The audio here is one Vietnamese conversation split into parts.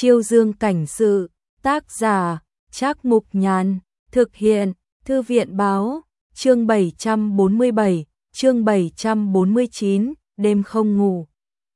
Chiêu Dương cảnh sự, tác giả, Trác Mục Nhàn, thực hiện, Thư viện báo, chương 747, chương 749, đêm không ngủ.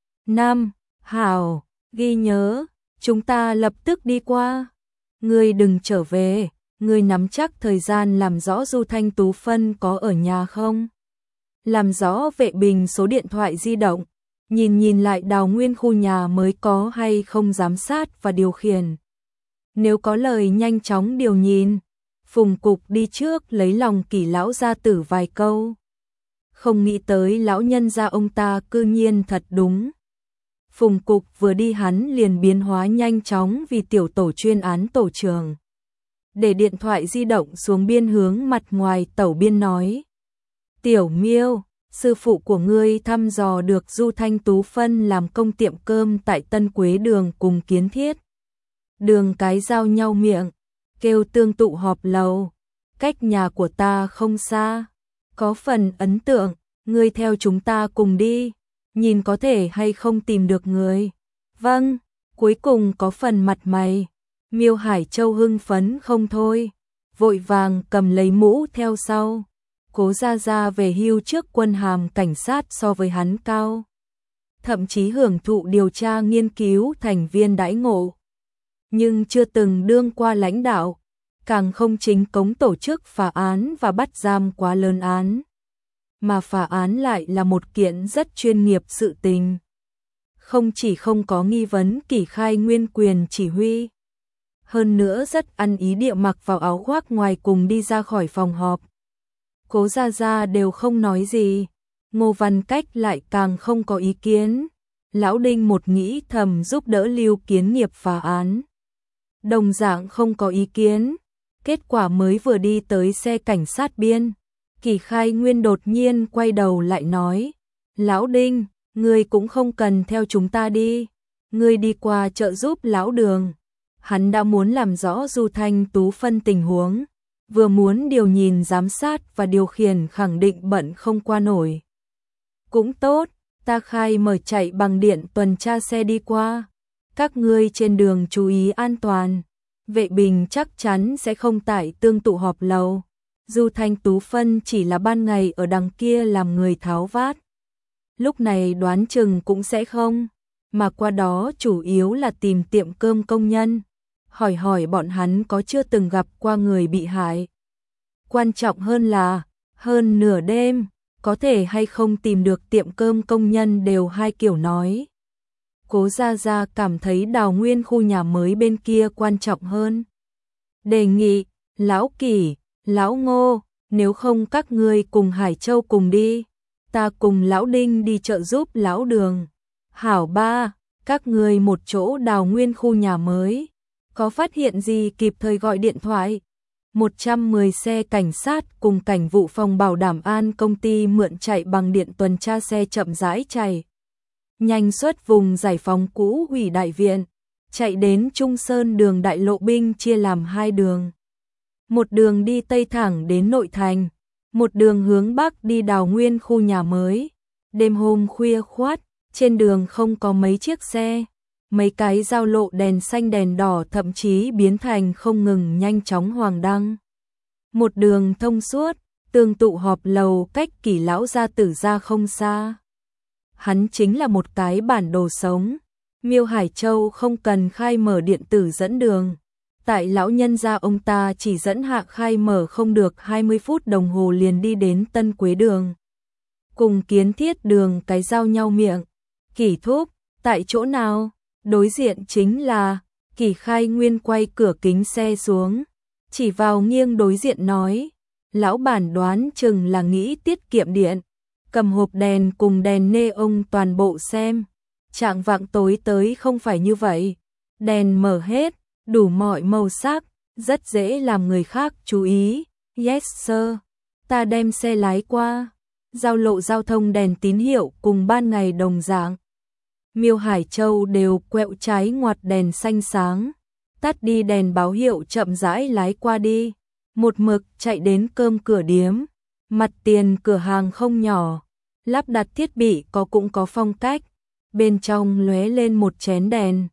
Nam, Hảo, ghi nhớ, chúng ta lập tức đi qua. Ngươi đừng trở về, ngươi nắm chắc thời gian làm rõ Du Thanh Tú Phân có ở nhà không? Làm rõ Vệ Bình số điện thoại di động, nhìn lại Đào Nguyên khu nhà mới có hay không giám sát và điều khiển. Nếu có lời nhanh chóng điều nhìn. Phùng Cục đi trước lấy lòng Kỷ lão gia tử vài câu. Không nghĩ tới lão nhân gia ông ta cư nhiên thật đúng. Phùng Cục vừa đi hắn liền biến hóa nhanh chóng vì tiểu tổ chuyên án tổ trưởng. Để điện thoại di động xuống biên hướng mặt ngoài tẩu biên nói. Tiểu Miêu, sư phụ của ngươi thăm dò được Du Thanh Tú Phân làm công tiệm cơm tại Tân Quế Đường cùng Kiến Thiết. Đường cái giao nhau miệng, kêu tương tụ họp lầu, cách nhà của ta không xa. Có phần ấn tượng, ngươi theo chúng ta cùng đi, nhìn có thể hay không tìm được người. Vâng, cuối cùng có phần mặt mày. Miêu Hải Châu hưng phấn không thôi, vội vàng cầm lấy mũ theo sau. Cố Gia Gia về hưu trước quân hàm cảnh sát so với hắn cao. Thậm chí hưởng thụ điều tra nghiên cứu thành viên đãi ngộ. Nhưng chưa từng đương qua lãnh đạo, càng không chính cống tổ chức phá án và bắt giam quá lớn án. Mà phá án lại là một kiện rất chuyên nghiệp sự tình. Không chỉ không có nghi vấn Kỷ Khai nguyên quyền chỉ huy, hơn nữa rất ăn ý địa mặc vào áo khoác ngoài cùng đi ra khỏi phòng họp. Cố Gia Gia đều không nói gì, Ngô Văn Cách lại càng không có ý kiến. Lão Đinh một nghĩ thầm giúp đỡ Lưu Kiến Nghiệp phá án. Đồng dạng không có ý kiến. Kết quả mới vừa đi tới xe cảnh sát biên, Kỷ Khai Nguyên đột nhiên quay đầu lại nói. Lão Đinh, ngươi cũng không cần theo chúng ta đi. Ngươi đi qua trợ giúp lão Đường. Hắn đã muốn làm rõ Du Thanh Tú Phân tình huống. Vừa muốn điều nhìn giám sát và điều khiển khẳng định bận không qua nổi. Cũng tốt, ta khai mở chạy bằng điện tuần tra xe đi qua. Các ngươi trên đường chú ý an toàn. Vệ Bình chắc chắn sẽ không tại tương tụ họp lầu. Du Thanh Tú Phân chỉ là ban ngày ở đằng kia làm người tháo vát. Lúc này đoán chừng cũng sẽ không. Mà qua đó chủ yếu là tìm tiệm cơm công nhân. Hỏi bọn hắn có chưa từng gặp qua người bị hại. Quan trọng hơn là, hơn nửa đêm, có thể hay không tìm được tiệm cơm công nhân đều hai kiểu nói. Cố Gia Gia cảm thấy Đào Nguyên khu nhà mới bên kia quan trọng hơn. Đề nghị, Lão Kỷ, Lão Ngô, nếu không các ngươi cùng Hải Châu cùng đi. Ta cùng Lão Đinh đi trợ giúp Lão Đường. Hảo ba, các ngươi một chỗ Đào Nguyên khu nhà mới. Có phát hiện gì kịp thời gọi điện thoại. 110 xe cảnh sát cùng cảnh vụ phòng bảo đảm an công ty mượn chạy bằng điện tuần tra xe chậm rãi chạy. Nhanh xuất vùng giải phóng cũ hủy đại viện, chạy đến Trung Sơn đường đại lộ binh chia làm hai đường. Một đường đi tây thẳng đến nội thành, một đường hướng bắc đi Đào Nguyên khu nhà mới. Đêm hôm khuya khoắt, trên đường không có mấy chiếc xe. Mấy cái giao lộ đèn xanh đèn đỏ thậm chí biến thành không ngừng nhanh chóng hoàng đăng. Một đường thông suốt, tương tụ họp lầu cách Kỷ lão gia tử ra không xa. Hắn chính là một cái bản đồ sống. Miêu Hải Châu không cần khai mở điện tử dẫn đường. Tại lão nhân gia ông ta chỉ dẫn hạ khai mở không được 20 phút đồng hồ liền đi đến Tân Quế Đường. Cùng Kiến Thiết đường cái giao nhau miệng. Kỷ thúc, tại chỗ nào? Đối diện chính là, Kỷ Khai Nguyên quay cửa kính xe xuống, chỉ vào nghiêng đối diện nói, lão bản đoán chừng là nghĩ tiết kiệm điện, cầm hộp đèn cùng đèn neon toàn bộ xem, chạng vạng tối tới không phải như vậy, đèn mở hết, đủ mọi màu sắc, rất dễ làm người khác chú ý, yes sir, ta đem xe lái qua, giao lộ giao thông đèn tín hiệu cùng ban ngày đồng dạng. Miêu Hải Châu đều quẹo trái ngoặt đèn xanh sáng, tắt đi đèn báo hiệu chậm rãi lái qua đi, một mực chạy đến cơm cửa điếm, mặt tiền cửa hàng không nhỏ, lắp đặt thiết bị cũng có phong cách, bên trong lóe lên một chén đèn,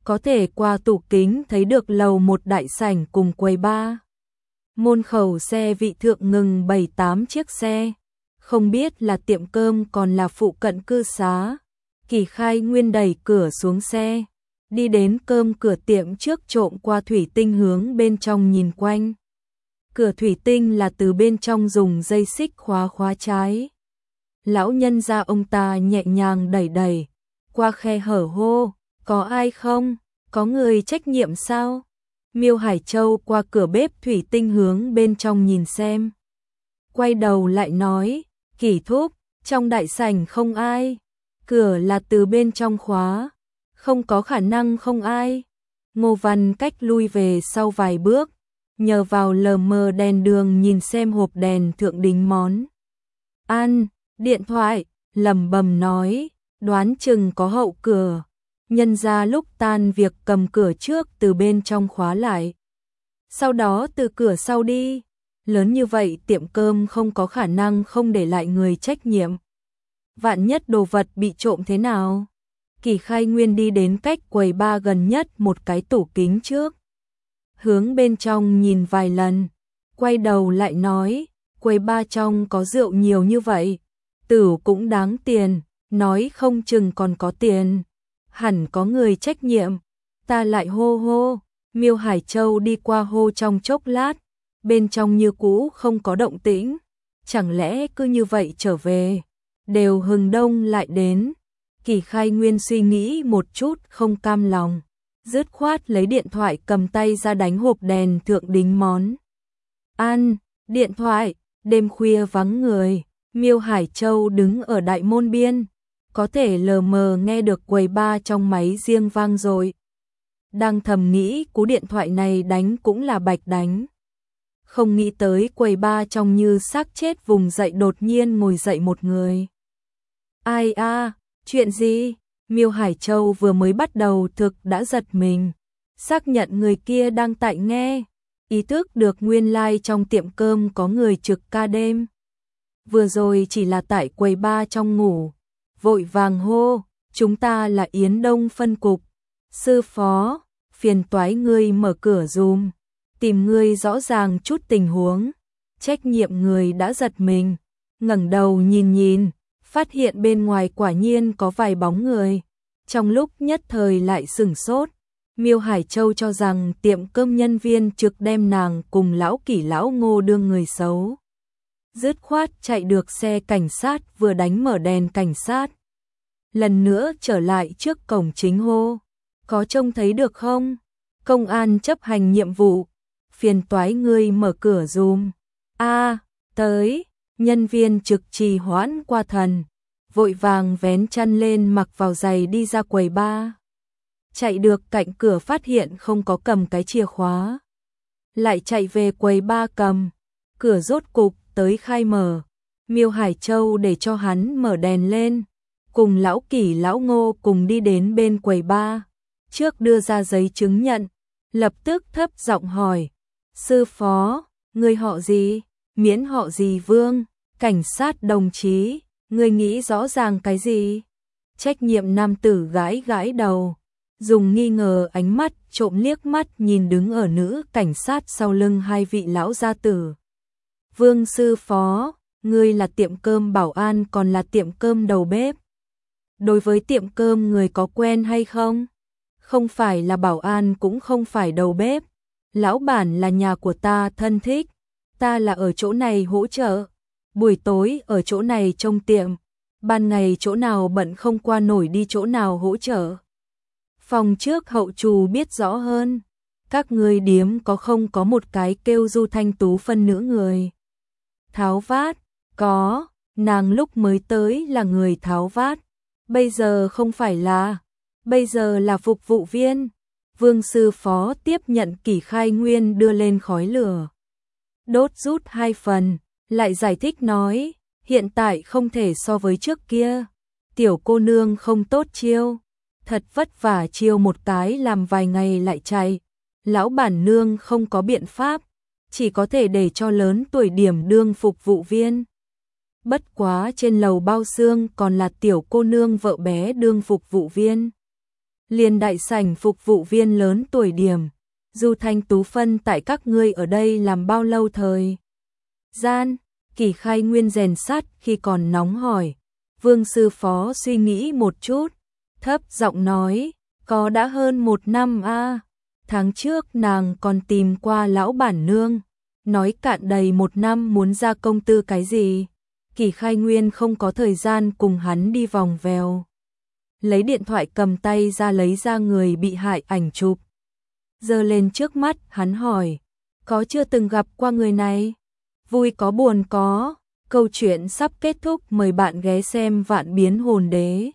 có thể qua tủ kính thấy được lầu một đại sảnh cùng quầy bar. Môn khẩu xe vị thượng ngừng 7-8 chiếc xe, không biết là tiệm cơm còn là phụ cận cư xá. Kỳ Khai Nguyên đẩy cửa xuống xe, đi đến cơm cửa tiệm trước trộm qua thủy tinh hướng bên trong nhìn quanh. Cửa thủy tinh là từ bên trong dùng dây xích khóa trái. Lão nhân gia ông ta nhẹ nhàng đẩy qua khe hở hô, có ai không? Có người trách nhiệm sao? Miêu Hải Châu qua cửa bếp thủy tinh hướng bên trong nhìn xem. Quay đầu lại nói, Kỳ thúc, trong đại sảnh không ai. Cửa là từ bên trong khóa, không có khả năng không ai. Ngô Văn Cách lui về sau vài bước, nhờ vào lờ mờ đèn đường nhìn xem hộp đèn thượng đính món ăn, điện thoại, lẩm bẩm nói, đoán chừng có hậu cửa. Nhân ra lúc tan việc cầm cửa trước từ bên trong khóa lại, sau đó từ cửa sau đi. Lớn như vậy tiệm cơm không có khả năng không để lại người trách nhiệm. Vạn nhất đồ vật bị trộm thế nào? Kỳ Khai Nguyên đi đến cách quầy bar gần nhất một cái tủ kính trước, hướng bên trong nhìn vài lần, quay đầu lại nói, quầy bar trong có rượu nhiều như vậy, tử cũng đáng tiền, nói không chừng còn có tiền, hẳn có người trách nhiệm. Ta lại hô hô, Miêu Hải Châu đi qua hô trong chốc lát, bên trong như cũ không có động tĩnh, chẳng lẽ cứ như vậy trở về, đều hừng đông lại đến. Kỳ Khai Nguyên suy nghĩ một chút không cam lòng, dứt khoát lấy điện thoại cầm tay ra đánh hộp đèn thượng đính món ăn, điện thoại. Đêm khuya vắng người, Miêu Hải Châu đứng ở đại môn biên, có thể lờ mờ nghe được quầy bar trong máy riêng vang rồi. Đang thầm nghĩ cú điện thoại này đánh cũng là bạch đánh. Không nghĩ tới quầy bar trong như xác chết vùng dậy đột nhiên ngồi dậy một người. Ai a, chuyện gì? Miêu Hải Châu vừa mới bắt đầu thực đã giật mình, xác nhận người kia đang tại nghe, ý thức được nguyên lai trong tiệm cơm có người trực ca đêm. Vừa rồi chỉ là tại quầy bar trong ngủ, vội vàng hô, chúng ta là Yến Đông phân cục, sư phó, phiền toái ngươi mở cửa dùm, tìm ngươi rõ ràng chút tình huống. Trách nhiệm người đã giật mình, ngẩng đầu nhìn, phát hiện bên ngoài quả nhiên có vài bóng người, trong lúc nhất thời lại sửng sốt. Miêu Hải Châu cho rằng tiệm cơm nhân viên trực đem nàng cùng lão Kỷ lão Ngô đương người xấu. Dứt khoát chạy được xe cảnh sát vừa đánh mở đèn cảnh sát. Lần nữa trở lại trước cổng chính hô, có trông thấy được không? Công an chấp hành nhiệm vụ, phiền toái ngươi mở cửa dùm. A, tới, nhân viên trực trì hoãn qua thần, vội vàng vén chăn lên mặc vào giày đi ra quầy bar. Chạy được cạnh cửa phát hiện không có cầm cái chìa khóa, lại chạy về quầy bar cầm, cửa rốt cục tới khai mở. Miêu Hải Châu để cho hắn mở đèn lên, cùng lão Kỷ lão Ngô cùng đi đến bên quầy bar, trước đưa ra giấy chứng nhận, lập tức thấp giọng hỏi, sư phó, ngươi họ gì? Miễn họ gì Vương, cảnh sát đồng chí, ngươi nghĩ rõ ràng cái gì? Trách nhiệm nam tử gãi đầu, dùng nghi ngờ ánh mắt trộm liếc mắt nhìn đứng ở nữ cảnh sát sau lưng hai vị lão gia tử. Vương sư phó, ngươi là tiệm cơm bảo an còn là tiệm cơm đầu bếp? Đối với tiệm cơm người có quen hay không? Không phải là bảo an cũng không phải đầu bếp. Lão bản là nhà của ta thân thích, ta là ở chỗ này hỗ trợ, buổi tối ở chỗ này trông tiệm, ban ngày chỗ nào bận không qua nổi đi chỗ nào hỗ trợ. Phòng trước hậu trù biết rõ hơn, các người điếm có có một cái kêu Du Thanh Tú phân nữ người tháo vát? Có, nàng lúc mới tới là người tháo vát, bây giờ không phải là, bây giờ là phục vụ viên. Vương sư phó tiếp nhận Kỷ Khai Nguyên đưa lên khói lửa, đốt rút 2 phần, lại giải thích nói, hiện tại không thể so với trước kia, tiểu cô nương không tốt chiêu, thật vất vả chiêu một cái làm vài ngày lại chạy, lão bản nương không có biện pháp, chỉ có thể để cho lớn tuổi điểm đương phục vụ viên. Bất quá trên lầu bao xương còn là tiểu cô nương vợ bé đương phục vụ viên. Liền đại sảnh phục vụ viên lớn tuổi điểm, Du Thanh Tú phân tại các ngươi ở đây làm bao lâu thời gian? Kỷ Khai Nguyên rèn sắt khi còn nóng hỏi. Vương sư phó suy nghĩ một chút, thấp giọng nói, có đã hơn 1 năm a. Tháng trước nàng còn tìm qua lão bản nương, nói cạn đầy 1 năm muốn ra công tư cái gì. Kỷ Khai Nguyên không có thời gian cùng hắn đi vòng vèo. Lấy điện thoại cầm tay ra lấy ra người bị hại ảnh chụp. Giơ lên trước mắt, hắn hỏi, có chưa từng gặp qua người này? Vui có buồn có, câu chuyện sắp kết thúc, mời bạn ghé xem Vạn Biến Hồn Đế.